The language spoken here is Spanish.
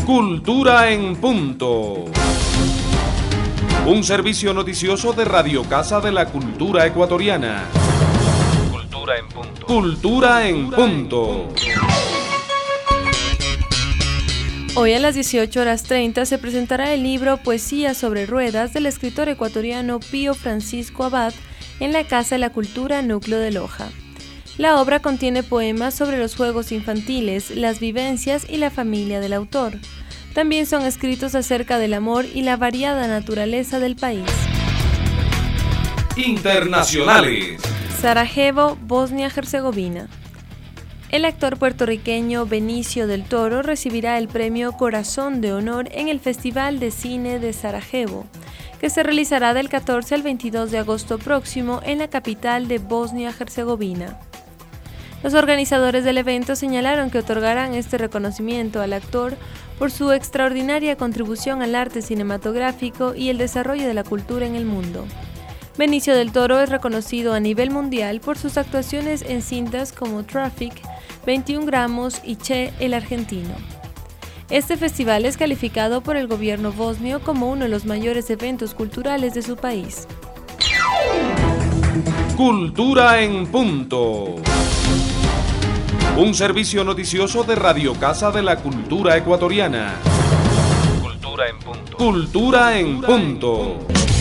Cultura en Punto. Un servicio noticioso de Radio Casa de la Cultura Ecuatoriana. Cultura en Punto. Cultura en Punto. Hoy a las 18:30 se presentará el libro Poesía sobre Ruedas del escritor ecuatoriano Pío Francisco Abad en la Casa de la Cultura Núcleo de Loja. La obra contiene poemas sobre los juegos infantiles, las vivencias y la familia del autor. También son escritos acerca del amor y la variada naturaleza del país. Internacionales. Sarajevo, Bosnia-Herzegovina. El actor puertorriqueño Benicio del Toro recibirá el premio Corazón de Honor en el Festival de Cine de Sarajevo, que se realizará del 14 al 22 de agosto próximo en la capital de Bosnia-Herzegovina. Los organizadores del evento señalaron que otorgarán este reconocimiento al actor por su extraordinaria contribución al arte cinematográfico y el desarrollo de la cultura en el mundo. Benicio del Toro es reconocido a nivel mundial por sus actuaciones en cintas como Traffic, 21 gramos y Che, el argentino. Este festival es calificado por el gobierno bosnio como uno de los mayores eventos culturales de su país. Cultura en Punto. Un servicio noticioso de Radio Casa de la Cultura Ecuatoriana. Cultura en Punto. Cultura en Punto.